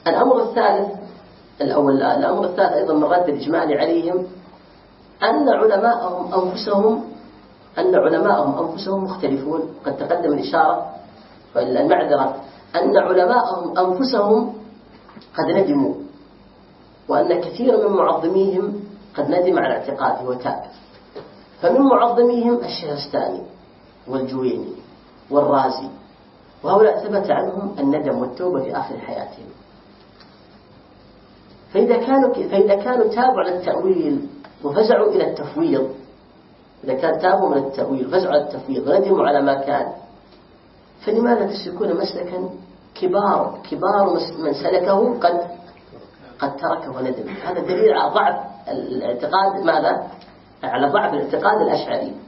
الأمر الثالث أيضا من رد الإجمال عليهم أن علماءهم أنفسهم مختلفون. قد تقدم الإشارة المعذرة أن علماءهم أنفسهم قد ندموا، وأن كثير من معظميهم قد ندم على اعتقاده وتاب. فمن معظميهم الشهرستاني والجويني والرازي، وهؤلاء ثبت عنهم الندم والتوبة في آخر حياتهم. فإذا كانوا تابوا على التأويل وفزعوا إلى التفويض، إذا كان تابوا من التأويل فزعوا على التفويض وندموا على ما كان، فلماذا تسلكون مسلكا كبار من سلكه قد تركه وندم؟ هذا دليل على ضعف الاعتقاد، ماذا؟ على ضعف الاعتقاد الأشعري.